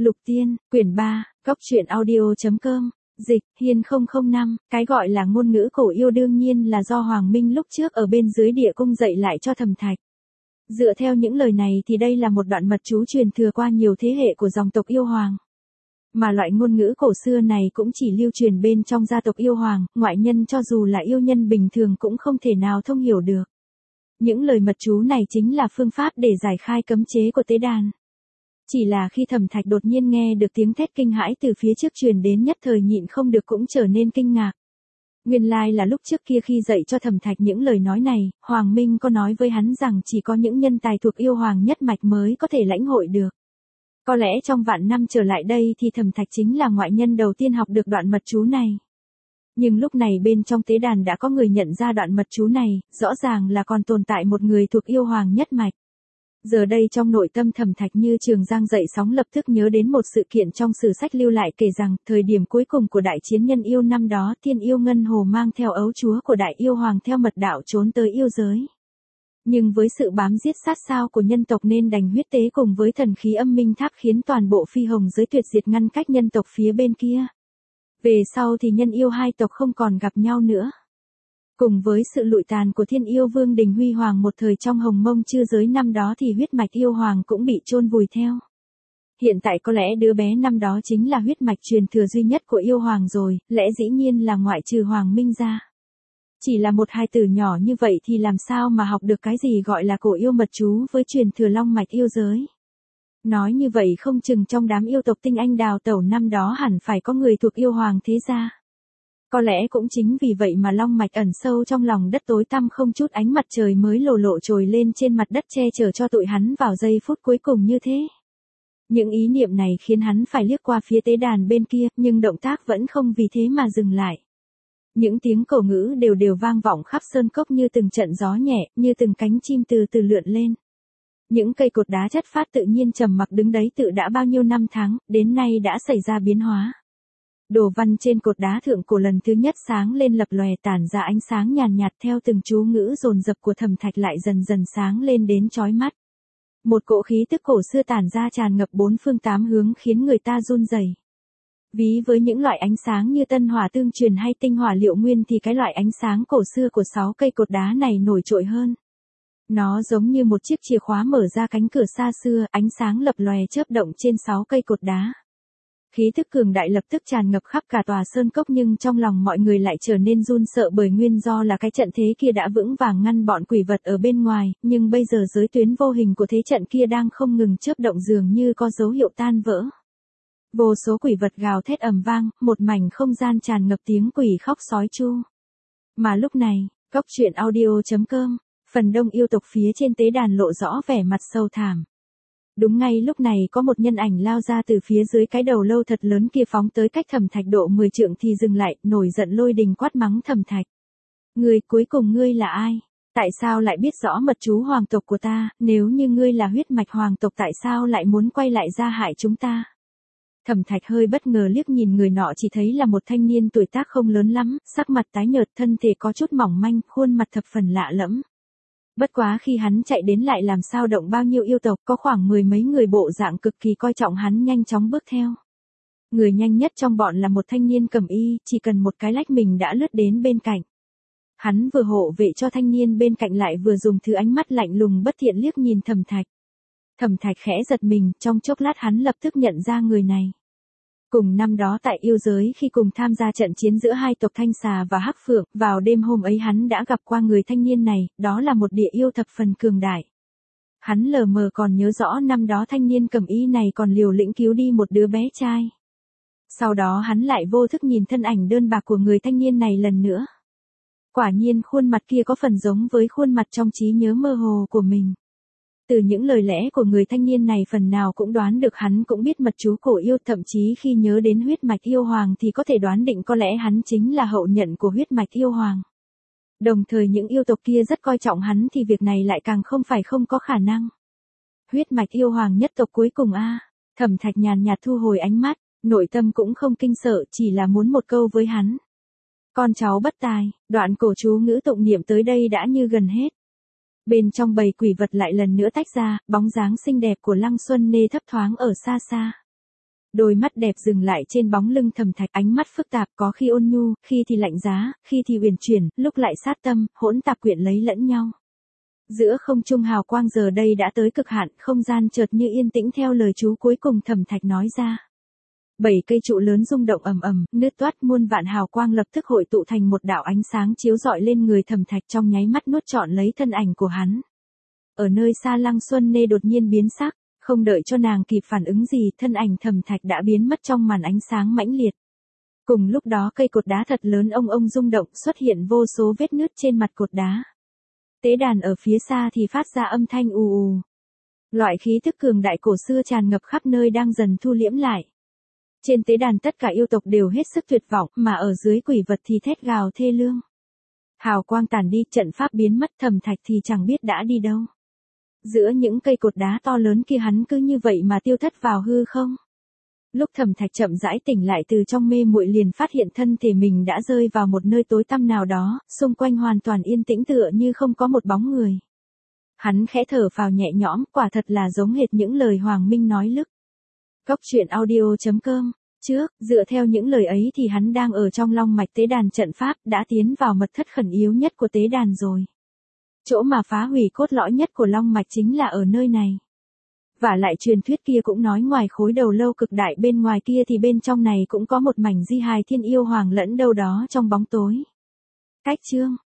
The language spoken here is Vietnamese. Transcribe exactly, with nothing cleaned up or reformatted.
Lục Tiên, quyển ba, góc truyện audio.com, dịch, Hiên không không năm, cái gọi là ngôn ngữ cổ yêu đương nhiên là do Hoàng Minh lúc trước ở bên dưới địa cung dạy lại cho Thẩm Thạch. Dựa theo những lời này thì đây là một đoạn mật chú truyền thừa qua nhiều thế hệ của dòng tộc yêu hoàng. Mà loại ngôn ngữ cổ xưa này cũng chỉ lưu truyền bên trong gia tộc yêu hoàng, ngoại nhân cho dù là yêu nhân bình thường cũng không thể nào thông hiểu được. Những lời mật chú này chính là phương pháp để giải khai cấm chế của tế đàn. Chỉ là khi Thẩm Thạch đột nhiên nghe được tiếng thét kinh hãi từ phía trước truyền đến, nhất thời nhịn không được cũng trở nên kinh ngạc. Nguyên lai là lúc trước kia khi dạy cho Thẩm Thạch những lời nói này, Hoàng Minh có nói với hắn rằng chỉ có những nhân tài thuộc yêu hoàng nhất mạch mới có thể lãnh hội được. Có lẽ trong vạn năm trở lại đây thì Thẩm Thạch chính là ngoại nhân đầu tiên học được đoạn mật chú này. Nhưng lúc này bên trong tế đàn đã có người nhận ra đoạn mật chú này, rõ ràng là còn tồn tại một người thuộc yêu hoàng nhất mạch. Giờ đây trong nội tâm Thẩm Thạch như trường giang dậy sóng, lập tức nhớ đến một sự kiện trong sử sách lưu lại kể rằng, thời điểm cuối cùng của đại chiến nhân yêu năm đó, thiên yêu Ngân Hồ mang theo ấu chúa của đại yêu hoàng theo mật đạo trốn tới yêu giới. Nhưng với sự bám giết sát sao của nhân tộc nên đành huyết tế cùng với thần khí âm minh tháp khiến toàn bộ phi hồng giới tuyệt diệt, ngăn cách nhân tộc phía bên kia. Về sau thì nhân yêu hai tộc không còn gặp nhau nữa. Cùng với sự lụi tàn của thiên yêu vương Đình Huy Hoàng một thời trong hồng mông chư giới năm đó thì huyết mạch yêu hoàng cũng bị chôn vùi theo. Hiện tại có lẽ đứa bé năm đó chính là huyết mạch truyền thừa duy nhất của yêu hoàng rồi, lẽ dĩ nhiên là ngoại trừ Hoàng Minh ra. Chỉ là một hài tử nhỏ như vậy thì làm sao mà học được cái gì gọi là cổ yêu mật chú với truyền thừa long mạch yêu giới. Nói như vậy không chừng trong đám yêu tộc tinh anh đào tẩu năm đó hẳn phải có người thuộc yêu hoàng thế gia. Có lẽ cũng chính vì vậy mà long mạch ẩn sâu trong lòng đất tối tăm không chút ánh mặt trời mới lồ lộ trồi lên trên mặt đất che chở cho tụi hắn vào giây phút cuối cùng như thế. Những ý niệm này khiến hắn phải liếc qua phía tế đàn bên kia, nhưng động tác vẫn không vì thế mà dừng lại. Những tiếng cổ ngữ đều đều vang vọng khắp sơn cốc như từng trận gió nhẹ, như từng cánh chim từ từ lượn lên. Những cây cột đá chất phát tự nhiên trầm mặc đứng đấy tự đã bao nhiêu năm tháng, đến nay đã xảy ra biến hóa. Đồ văn trên cột đá thượng cổ lần thứ nhất sáng lên lập lòe, tản ra ánh sáng nhàn nhạt, theo từng chú ngữ dồn dập của Thẩm Thạch lại dần dần sáng lên đến chói mắt. Một cỗ khí tức cổ xưa tản ra tràn ngập bốn phương tám hướng khiến người ta run rẩy. Ví với những loại ánh sáng như tân hỏa tương truyền hay tinh hỏa liệu nguyên thì cái loại ánh sáng cổ xưa của sáu cây cột đá này nổi trội hơn. Nó giống như một chiếc chìa khóa mở ra cánh cửa xa xưa, ánh sáng lập lòe chớp động trên sáu cây cột đá. Khí thức cường đại lập tức tràn ngập khắp cả tòa sơn cốc, nhưng trong lòng mọi người lại trở nên run sợ bởi nguyên do là cái trận thế kia đã vững vàng ngăn bọn quỷ vật ở bên ngoài, nhưng bây giờ giới tuyến vô hình của thế trận kia đang không ngừng chớp động, dường như có dấu hiệu tan vỡ. Vô số quỷ vật gào thét ầm vang, một mảnh không gian tràn ngập tiếng quỷ khóc sói chu. Mà lúc này, góc truyện audio.com, phần đông yêu tộc phía trên tế đàn lộ rõ vẻ mặt sâu thảm. Đúng ngay lúc này có một nhân ảnh lao ra từ phía dưới cái đầu lâu thật lớn kia, phóng tới cách Thẩm Thạch độ mười trượng thì dừng lại, nổi giận lôi đình quát mắng Thẩm Thạch. Ngươi, cuối cùng ngươi là ai? Tại sao lại biết rõ mật chú hoàng tộc của ta? Nếu như ngươi là huyết mạch hoàng tộc tại sao lại muốn quay lại ra hại chúng ta? Thẩm Thạch hơi bất ngờ liếc nhìn người nọ, chỉ thấy là một thanh niên tuổi tác không lớn lắm, sắc mặt tái nhợt, thân thể có chút mỏng manh, khuôn mặt thập phần lạ lẫm. Bất quá khi hắn chạy đến lại làm sao động bao nhiêu yêu tộc, có khoảng mười mấy người bộ dạng cực kỳ coi trọng hắn nhanh chóng bước theo. Người nhanh nhất trong bọn là một thanh niên cẩm y, chỉ cần một cái lách mình đã lướt đến bên cạnh. Hắn vừa hộ vệ cho thanh niên bên cạnh lại vừa dùng thứ ánh mắt lạnh lùng bất thiện liếc nhìn Thẩm Thạch. Thẩm Thạch khẽ giật mình, trong chốc lát hắn lập tức nhận ra người này. Cùng năm đó tại yêu giới khi cùng tham gia trận chiến giữa hai tộc Thanh Xà và Hắc Phượng, vào đêm hôm ấy hắn đã gặp qua người thanh niên này, đó là một địa yêu thập phần cường đại. Hắn lờ mờ còn nhớ rõ năm đó thanh niên cẩm y này còn liều lĩnh cứu đi một đứa bé trai. Sau đó hắn lại vô thức nhìn thân ảnh đơn bạc của người thanh niên này lần nữa. Quả nhiên khuôn mặt kia có phần giống với khuôn mặt trong trí nhớ mơ hồ của mình. Từ những lời lẽ của người thanh niên này phần nào cũng đoán được hắn cũng biết mật chú cổ yêu, thậm chí khi nhớ đến huyết mạch yêu hoàng thì có thể đoán định có lẽ hắn chính là hậu nhận của huyết mạch yêu hoàng. Đồng thời những yêu tộc kia rất coi trọng hắn thì việc này lại càng không phải không có khả năng. Huyết mạch yêu hoàng nhất tộc cuối cùng a. Thẩm Thạch nhàn nhạt thu hồi ánh mắt, nội tâm cũng không kinh sợ, chỉ là muốn một câu với hắn. Con cháu bất tài, đoạn cổ chú ngữ tụng niệm tới đây đã như gần hết. Bên trong bầy quỷ vật lại lần nữa tách ra, bóng dáng xinh đẹp của Lăng Xuân Nê thấp thoáng ở xa xa. Đôi mắt đẹp dừng lại trên bóng lưng Thẩm Thạch, ánh mắt phức tạp, có khi ôn nhu, khi thì lạnh giá, khi thì uyển chuyển, lúc lại sát tâm, hỗn tạp quyện lấy lẫn nhau. Giữa không trung hào quang giờ đây đã tới cực hạn, không gian chợt như yên tĩnh theo lời chú cuối cùng Thẩm Thạch nói ra. Bảy cây trụ lớn rung động ầm ầm, nứt toát, muôn vạn hào quang lập tức hội tụ thành một đạo ánh sáng chiếu rọi lên người Thẩm Thạch, trong nháy mắt nuốt trọn lấy thân ảnh của hắn. Ở nơi xa Lăng Xuân Nê đột nhiên biến sắc, không đợi cho nàng kịp phản ứng gì, thân ảnh Thẩm Thạch đã biến mất trong màn ánh sáng mãnh liệt. Cùng lúc đó cây cột đá thật lớn ông ông rung động, xuất hiện vô số vết nứt trên mặt cột đá. Tế đàn ở phía xa thì phát ra âm thanh ù ù. Loại khí thức cường đại cổ xưa tràn ngập khắp nơi đang dần thu liễm lại. Trên tế đàn tất cả yêu tộc đều hết sức tuyệt vọng, mà ở dưới quỷ vật thì thét gào thê lương. Hào quang tàn đi, trận pháp biến mất, Thẩm Thạch thì chẳng biết đã đi đâu. Giữa những cây cột đá to lớn kia hắn cứ như vậy mà tiêu thất vào hư không. Lúc Thẩm Thạch chậm rãi tỉnh lại từ trong mê muội liền phát hiện thân thể mình đã rơi vào một nơi tối tăm nào đó, xung quanh hoàn toàn yên tĩnh tựa như không có một bóng người. Hắn khẽ thở phào nhẹ nhõm, quả thật là giống hệt những lời Hoàng Minh nói lúc. Cốc truyện audio chấm com. Trước, dựa theo những lời ấy thì hắn đang ở trong long mạch tế đàn trận pháp, đã tiến vào mật thất khẩn yếu nhất của tế đàn rồi. Chỗ mà phá hủy cốt lõi nhất của long mạch chính là ở nơi này. Và lại truyền thuyết kia cũng nói ngoài khối đầu lâu cực đại bên ngoài kia thì bên trong này cũng có một mảnh di hài thiên yêu hoàng lẫn đâu đó trong bóng tối. Cách chương